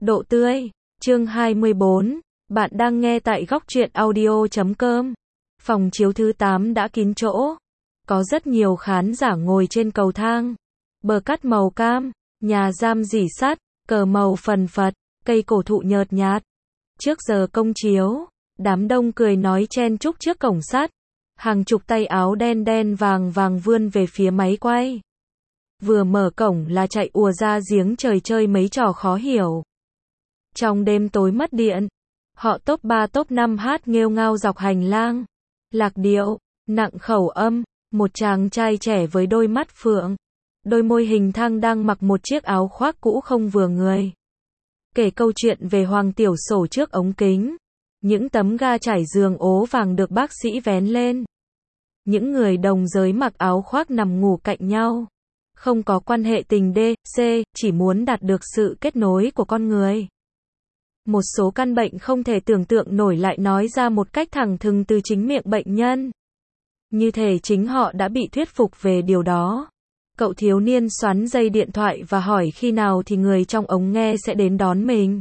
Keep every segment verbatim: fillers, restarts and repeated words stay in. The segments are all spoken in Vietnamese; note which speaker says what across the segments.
Speaker 1: Độ tươi, chương hai mươi bốn, bạn đang nghe tại góc truyện audio chấm com. Phòng chiếu thứ tám đã kín chỗ. Có rất nhiều khán giả ngồi trên cầu thang. Bờ cát màu cam, nhà giam rỉ sắt, cờ màu phần phật, cây cổ thụ nhợt nhạt. Trước giờ công chiếu, đám đông cười nói chen chúc trước cổng sắt. Hàng chục tay áo đen đen vàng vàng vươn về phía máy quay. Vừa mở cổng là chạy ùa ra giếng trời chơi mấy trò khó hiểu. Trong đêm tối mất điện, họ top ba top năm hát nghêu ngao dọc hành lang. Lạc điệu, nặng khẩu âm, một chàng trai trẻ với đôi mắt phượng, đôi môi hình thang đang mặc một chiếc áo khoác cũ không vừa người. Kể câu chuyện về Hoàng Tiểu Sổ trước ống kính. Những tấm ga trải giường ố vàng được bác sĩ vén lên. Những người đồng giới mặc áo khoác nằm ngủ cạnh nhau. Không có quan hệ tình D, C, chỉ muốn đạt được sự kết nối của con người. Một số căn bệnh không thể tưởng tượng nổi lại nói ra một cách thẳng thừng từ chính miệng bệnh nhân. Như thể chính họ đã bị thuyết phục về điều đó. Cậu thiếu niên xoắn dây điện thoại và hỏi khi nào thì người trong ống nghe sẽ đến đón mình.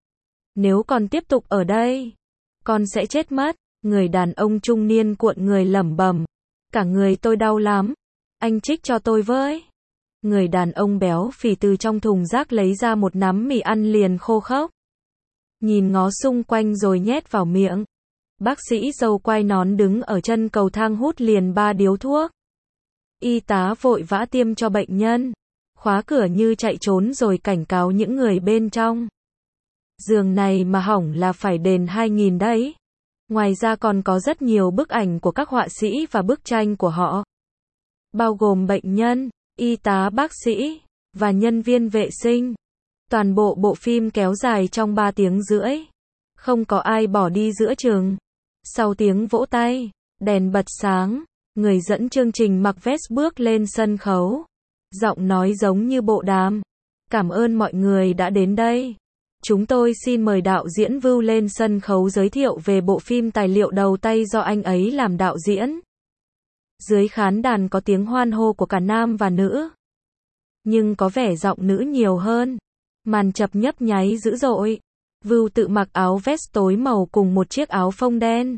Speaker 1: Nếu còn tiếp tục ở đây, con sẽ chết mất. Người đàn ông trung niên cuộn người lẩm bẩm. Cả người tôi đau lắm. Anh trích cho tôi với. Người đàn ông béo phì từ trong thùng rác lấy ra một nắm mì ăn liền khô khốc. Nhìn ngó xung quanh rồi nhét vào miệng. Bác sĩ râu quai nón đứng ở chân cầu thang hút liền ba điếu thuốc. Y tá vội vã tiêm cho bệnh nhân. Khóa cửa như chạy trốn rồi cảnh cáo những người bên trong. Giường này mà hỏng là phải đền hai nghìn đấy. Ngoài ra còn có rất nhiều bức ảnh của các họa sĩ và bức tranh của họ. Bao gồm bệnh nhân, y tá bác sĩ, và nhân viên vệ sinh. Toàn bộ bộ phim kéo dài trong ba tiếng rưỡi. Không có ai bỏ đi giữa chừng. Sau tiếng vỗ tay, đèn bật sáng, người dẫn chương trình mặc vest bước lên sân khấu. Giọng nói giống như bộ đàm. Cảm ơn mọi người đã đến đây. Chúng tôi xin mời đạo diễn Vưu lên sân khấu giới thiệu về bộ phim tài liệu đầu tay do anh ấy làm đạo diễn. Dưới khán đàn có tiếng hoan hô của cả nam và nữ. Nhưng có vẻ giọng nữ nhiều hơn. Màn chập nhấp nháy dữ dội. Vưu tự mặc áo vest tối màu cùng một chiếc áo phông đen.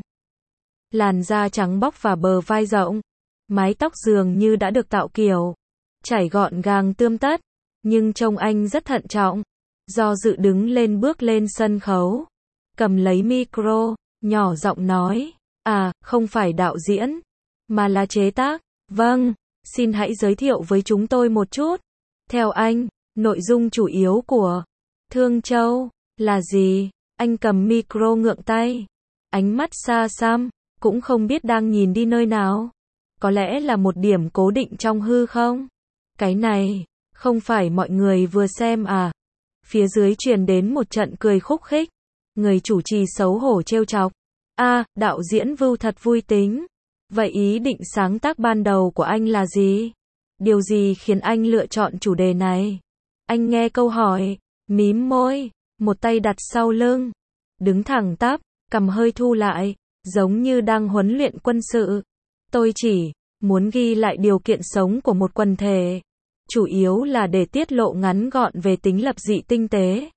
Speaker 1: Làn da trắng bóc và bờ vai rộng. Mái tóc dường như đã được tạo kiểu. Chải gọn gàng tươm tất. Nhưng trông anh rất thận trọng. Do dự đứng lên bước lên sân khấu. Cầm lấy micro, nhỏ giọng nói. À, không phải đạo diễn. Mà là chế tác. Vâng, xin hãy giới thiệu với chúng tôi một chút. Theo anh, nội dung chủ yếu của Thương Châu là gì? Anh cầm micro ngượng tay. Ánh mắt xa xăm, cũng không biết đang nhìn đi nơi nào. Có lẽ là một điểm cố định trong hư không? Cái này, không phải mọi người vừa xem à? Phía dưới truyền đến một trận cười khúc khích. Người chủ trì xấu hổ trêu chọc. À, đạo diễn Vưu thật vui tính. Vậy ý định sáng tác ban đầu của anh là gì? Điều gì khiến anh lựa chọn chủ đề này? Anh nghe câu hỏi, mím môi, một tay đặt sau lưng, đứng thẳng tắp, cằm hơi thu lại, giống như đang huấn luyện quân sự. Tôi chỉ muốn ghi lại điều kiện sống của một quần thể, chủ yếu là để tiết lộ ngắn gọn về tính lập dị tinh tế,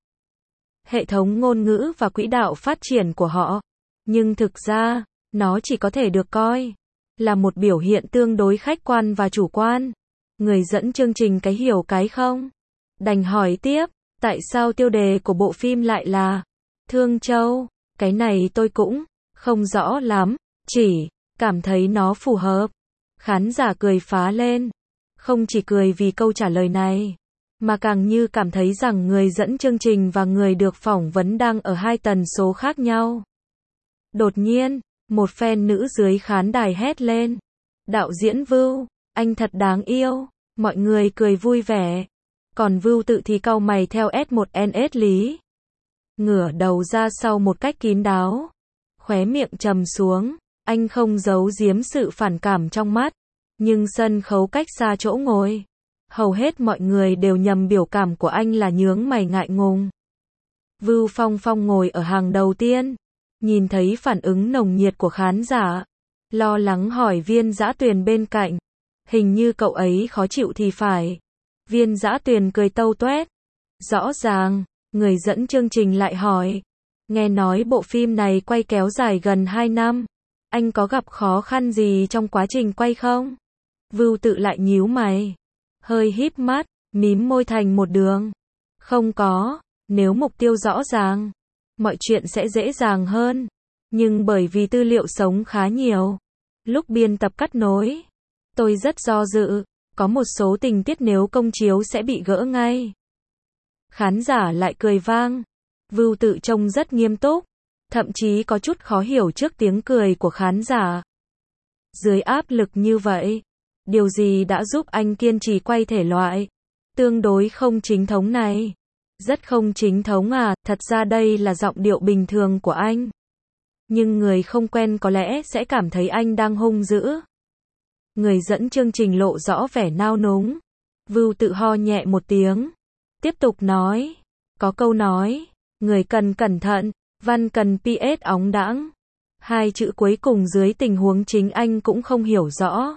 Speaker 1: hệ thống ngôn ngữ và quỹ đạo phát triển của họ. Nhưng thực ra, nó chỉ có thể được coi là một biểu hiện tương đối khách quan và chủ quan. Người dẫn chương trình cái hiểu cái không? Đành hỏi tiếp, tại sao tiêu đề của bộ phim lại là Thương Châu? Cái này tôi cũng không rõ lắm, chỉ cảm thấy nó phù hợp. Khán giả cười phá lên. Không chỉ cười vì câu trả lời này, mà càng như cảm thấy rằng người dẫn chương trình và người được phỏng vấn đang ở hai tần số khác nhau. Đột nhiên, một fan nữ dưới khán đài hét lên. Đạo diễn Vưu, anh thật đáng yêu. Mọi người cười vui vẻ. Còn Vưu tự thì cau mày theo S một N S lý. Ngửa đầu ra sau một cách kín đáo. Khóe miệng trầm xuống. Anh không giấu giếm sự phản cảm trong mắt. Nhưng sân khấu cách xa chỗ ngồi. Hầu hết mọi người đều nhầm biểu cảm của anh là nhướng mày ngại ngùng. Vưu Phong Phong ngồi ở hàng đầu tiên. Nhìn thấy phản ứng nồng nhiệt của khán giả. Lo lắng hỏi Viên Dã Tuyền bên cạnh. Hình như cậu ấy khó chịu thì phải. Viên Dã Tuyền cười tâu tuét. Rõ ràng, Người dẫn chương trình lại hỏi. Nghe nói bộ phim này quay kéo dài gần hai năm. Anh có gặp khó khăn gì trong quá trình quay không? Vưu Tự lại nhíu mày. Hơi híp mắt, mím môi thành một đường. Không có, nếu mục tiêu rõ ràng, mọi chuyện sẽ dễ dàng hơn. Nhưng bởi vì tư liệu sống khá nhiều, lúc biên tập cắt nối, tôi rất do dự, có một số tình tiết nếu công chiếu sẽ bị gỡ ngay. Khán giả lại cười vang. Vưu Tự trông rất nghiêm túc, thậm chí có chút khó hiểu trước tiếng cười của khán giả. Dưới áp lực như vậy, điều gì đã giúp anh kiên trì quay thể loại tương đối không chính thống này? Rất không chính thống à, thật ra đây là giọng điệu bình thường của anh. Nhưng người không quen có lẽ sẽ cảm thấy anh đang hung dữ. Người dẫn chương trình lộ rõ vẻ nao núng. Vưu Tự ho nhẹ một tiếng, tiếp tục nói. Có câu nói, người cần cẩn thận, văn cần pê ét óng đãng. Hai chữ cuối cùng dưới tình huống chính anh cũng không hiểu rõ.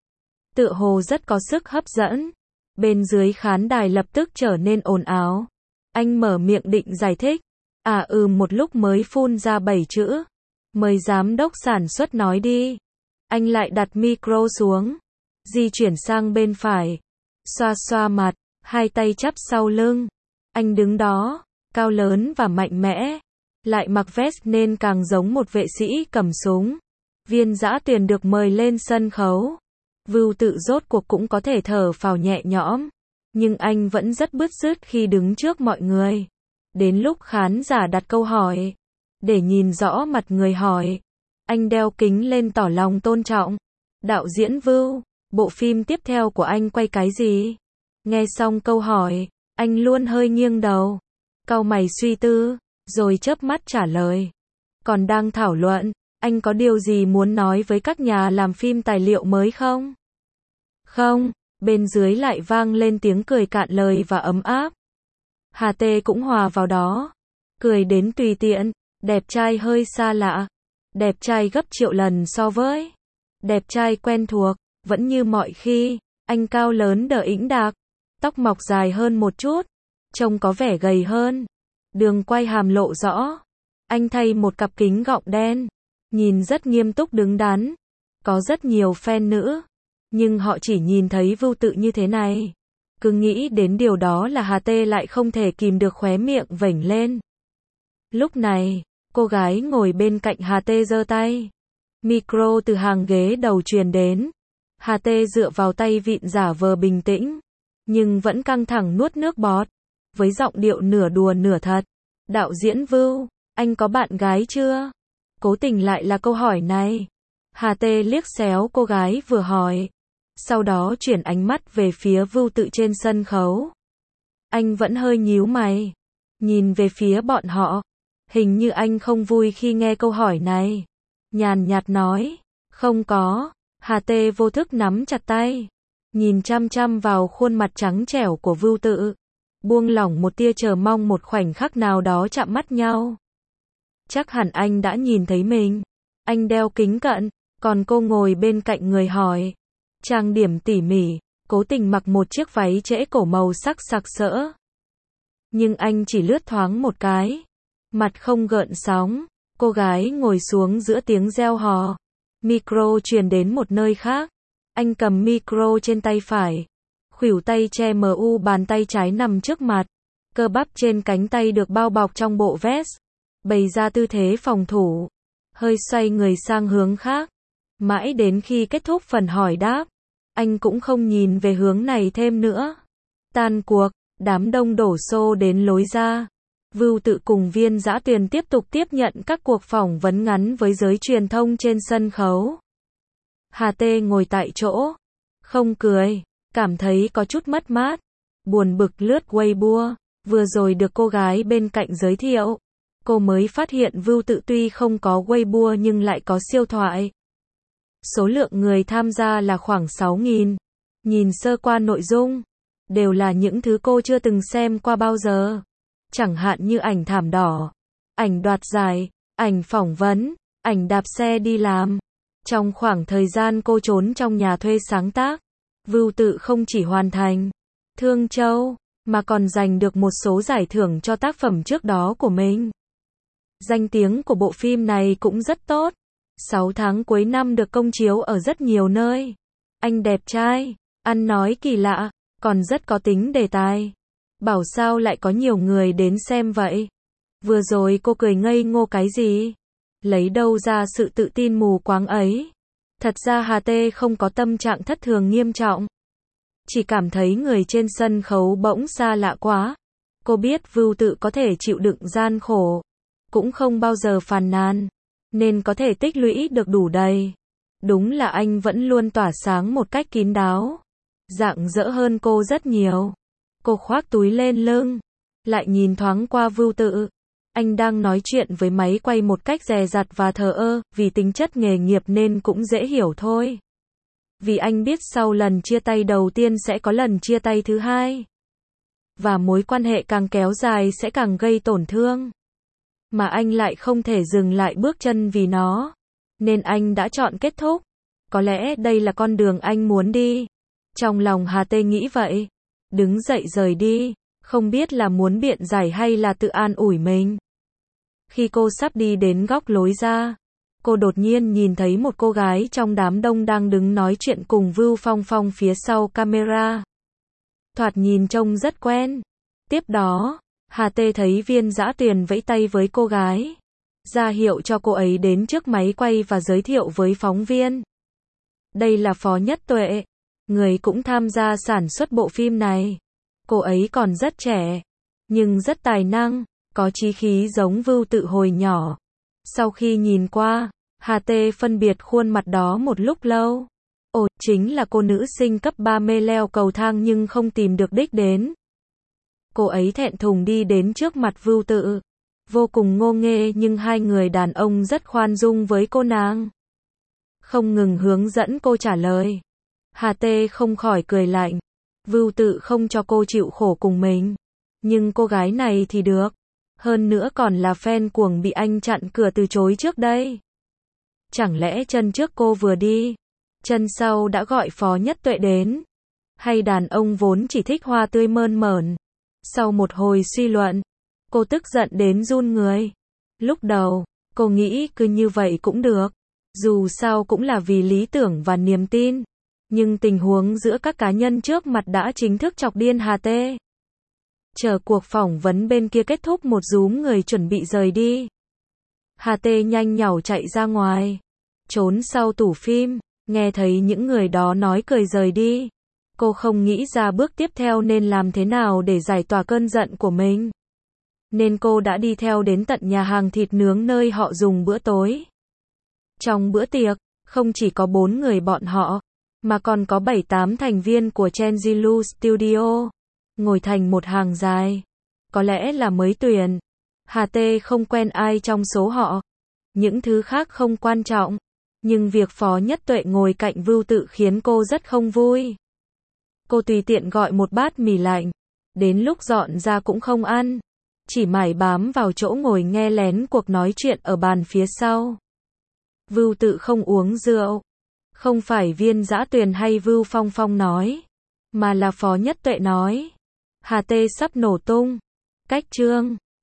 Speaker 1: Tựa hồ rất có sức hấp dẫn. Bên dưới khán đài lập tức trở nên ồn ào. Anh mở miệng định giải thích. À ừ một lúc mới phun ra bảy chữ. Mời giám đốc sản xuất nói đi. Anh lại đặt micro xuống. Di chuyển sang bên phải. Xoa xoa mặt, hai tay chắp sau lưng. Anh đứng đó, cao lớn và mạnh mẽ. Lại mặc vest nên càng giống một vệ sĩ cầm súng. Viên Dã Tuyền được mời lên sân khấu. Vưu Tự rốt cuộc cũng có thể thở phào nhẹ nhõm. Nhưng anh vẫn rất bứt rứt khi đứng trước mọi người. Đến lúc khán giả đặt câu hỏi, để nhìn rõ mặt người hỏi, anh đeo kính lên tỏ lòng tôn trọng. Đạo diễn Vưu, bộ phim tiếp theo của anh quay cái gì? Nghe xong câu hỏi, anh luôn hơi nghiêng đầu, cau mày suy tư, rồi chớp mắt trả lời. Còn đang thảo luận, anh có điều gì muốn nói với các nhà làm phim tài liệu mới không? Không, bên dưới lại vang lên tiếng cười cạn lời và ấm áp. Hà Tê cũng hòa vào đó, cười đến tùy tiện, đẹp trai hơi xa lạ, đẹp trai gấp triệu lần so với đẹp trai quen thuộc, vẫn như mọi khi, anh cao lớn đờ ĩnh đạc, tóc mọc dài hơn một chút, trông có vẻ gầy hơn, đường quay hàm lộ rõ, anh thay một cặp kính gọng đen, nhìn rất nghiêm túc đứng đắn, có rất nhiều fan nữ, nhưng họ chỉ nhìn thấy Vưu Tự như thế này. Cứ nghĩ đến điều đó là Hà Tê lại không thể kìm được khóe miệng vểnh lên. Lúc này, cô gái ngồi bên cạnh Hà Tê giơ tay. Micro từ hàng ghế đầu truyền đến. Hà Tê dựa vào tay vịn giả vờ bình tĩnh, nhưng vẫn căng thẳng nuốt nước bọt, với giọng điệu nửa đùa nửa thật. Đạo diễn Vưu, anh có bạn gái chưa? Cố tình lại là câu hỏi này. Hà Tê liếc xéo cô gái vừa hỏi. Sau đó chuyển ánh mắt về phía Vưu Tự trên sân khấu. Anh vẫn hơi nhíu mày, nhìn về phía bọn họ. Hình như anh không vui khi nghe câu hỏi này. Nhàn nhạt nói, không có. Hà Tê vô thức nắm chặt tay, nhìn chăm chăm vào khuôn mặt trắng trẻo của Vưu Tự, buông lỏng một tia chờ mong một khoảnh khắc nào đó chạm mắt nhau. Chắc hẳn anh đã nhìn thấy mình. Anh đeo kính cận, còn cô ngồi bên cạnh người hỏi. Trang điểm tỉ mỉ, cố tình mặc một chiếc váy trễ cổ màu sắc sặc sỡ. Nhưng anh chỉ lướt thoáng một cái, mặt không gợn sóng. Cô gái ngồi xuống giữa tiếng reo hò. Micro truyền đến một nơi khác. Anh cầm micro trên tay phải, khuỷu tay che mờ u bàn tay trái nằm trước mặt. Cơ bắp trên cánh tay được bao bọc trong bộ vest, bày ra tư thế phòng thủ. Hơi xoay người sang hướng khác. Mãi đến khi kết thúc phần hỏi đáp, anh cũng không nhìn về hướng này thêm nữa. Tan cuộc, đám đông đổ xô đến lối ra. Vưu Tự cùng Viên Dã Tuyền tiếp tục tiếp nhận các cuộc phỏng vấn ngắn với giới truyền thông trên sân khấu. Hà Tê ngồi tại chỗ, không cười, cảm thấy có chút mất mát, buồn bực lướt Weibo, vừa rồi được cô gái bên cạnh giới thiệu. Cô mới phát hiện Vưu Tự tuy không có Weibo nhưng lại có siêu thoại. Số lượng người tham gia là khoảng sáu nghìn. Nhìn sơ qua nội dung, đều là những thứ cô chưa từng xem qua bao giờ. Chẳng hạn như ảnh thảm đỏ, ảnh đoạt giải, ảnh phỏng vấn, ảnh đạp xe đi làm. Trong khoảng thời gian cô trốn trong nhà thuê sáng tác, Vưu Tự không chỉ hoàn thành Thương Châu, mà còn giành được một số giải thưởng cho tác phẩm trước đó của mình. Danh tiếng của bộ phim này cũng rất tốt. sáu tháng cuối năm được công chiếu ở rất nhiều nơi. Anh đẹp trai, ăn nói kỳ lạ, còn rất có tính đề tài. Bảo sao lại có nhiều người đến xem vậy? Vừa rồi cô cười ngây ngô cái gì? Lấy đâu ra sự tự tin mù quáng ấy? Thật ra Hà Tê không có tâm trạng thất thường nghiêm trọng. Chỉ cảm thấy người trên sân khấu bỗng xa lạ quá. Cô biết Vưu Tự có thể chịu đựng gian khổ, cũng không bao giờ phàn nàn, nên có thể tích lũy được đủ đầy. Đúng là anh vẫn luôn tỏa sáng một cách kín đáo, rạng rỡ hơn cô rất nhiều. Cô khoác túi lên lưng, lại nhìn thoáng qua Vưu Tự. Anh đang nói chuyện với máy quay một cách dè dặt và thờ ơ, vì tính chất nghề nghiệp nên cũng dễ hiểu thôi. Vì anh biết sau lần chia tay đầu tiên sẽ có lần chia tay thứ hai. Và mối quan hệ càng kéo dài sẽ càng gây tổn thương. Mà anh lại không thể dừng lại bước chân vì nó. Nên anh đã chọn kết thúc. Có lẽ đây là con đường anh muốn đi. Trong lòng Hà Tê nghĩ vậy. Đứng dậy rời đi. Không biết là muốn biện giải hay là tự an ủi mình. Khi cô sắp đi đến góc lối ra, cô đột nhiên nhìn thấy một cô gái trong đám đông đang đứng nói chuyện cùng Vưu Phong Phong phía sau camera. Thoạt nhìn trông rất quen. Tiếp đó, Hà Tê thấy Viên Dã Tuyền vẫy tay với cô gái, ra hiệu cho cô ấy đến trước máy quay và giới thiệu với phóng viên. Đây là Phó Nhất Tuệ, người cũng tham gia sản xuất bộ phim này. Cô ấy còn rất trẻ, nhưng rất tài năng, có chí khí giống Vưu Tự hồi nhỏ. Sau khi nhìn qua, Hà Tê phân biệt khuôn mặt đó một lúc lâu. Ồ, chính là cô nữ sinh cấp ba mê leo cầu thang nhưng không tìm được đích đến. Cô ấy thẹn thùng đi đến trước mặt Vưu Tự, vô cùng ngô nghê nhưng hai người đàn ông rất khoan dung với cô nàng. Không ngừng hướng dẫn cô trả lời. Hà Tê không khỏi cười lạnh. Vưu Tự không cho cô chịu khổ cùng mình. Nhưng cô gái này thì được. Hơn nữa còn là fan cuồng bị anh chặn cửa từ chối trước đây. Chẳng lẽ chân trước cô vừa đi, chân sau đã gọi Phó Nhất Tuệ đến? Hay đàn ông vốn chỉ thích hoa tươi mơn mởn? Sau một hồi suy luận, cô tức giận đến run người. Lúc đầu, cô nghĩ cứ như vậy cũng được. Dù sao cũng là vì lý tưởng và niềm tin. Nhưng tình huống giữa các cá nhân trước mặt đã chính thức chọc điên Hà Tê. Chờ cuộc phỏng vấn bên kia kết thúc một rúm người chuẩn bị rời đi. Hà Tê nhanh nhảu chạy ra ngoài, trốn sau tủ phim, nghe thấy những người đó nói cười rời đi. Cô không nghĩ ra bước tiếp theo nên làm thế nào để giải tỏa cơn giận của mình. Nên cô đã đi theo đến tận nhà hàng thịt nướng nơi họ dùng bữa tối. Trong bữa tiệc, không chỉ có bốn người bọn họ, mà còn có bảy tám thành viên của Chenjilu Studio, ngồi thành một hàng dài. Có lẽ là mới tuyển. Hà Tê không quen ai trong số họ. Những thứ khác không quan trọng. Nhưng việc Phó Nhất Tuệ ngồi cạnh Vưu Tự khiến cô rất không vui. Cô tùy tiện gọi một bát mì lạnh. Đến lúc dọn ra cũng không ăn. Chỉ mải bám vào chỗ ngồi nghe lén cuộc nói chuyện ở bàn phía sau. Vưu Tự không uống rượu. Không phải Viên Dã Tuyền hay Vưu Phong Phong nói, mà là Phó Nhất Tuệ nói. Hà Tê sắp nổ tung. Cách chương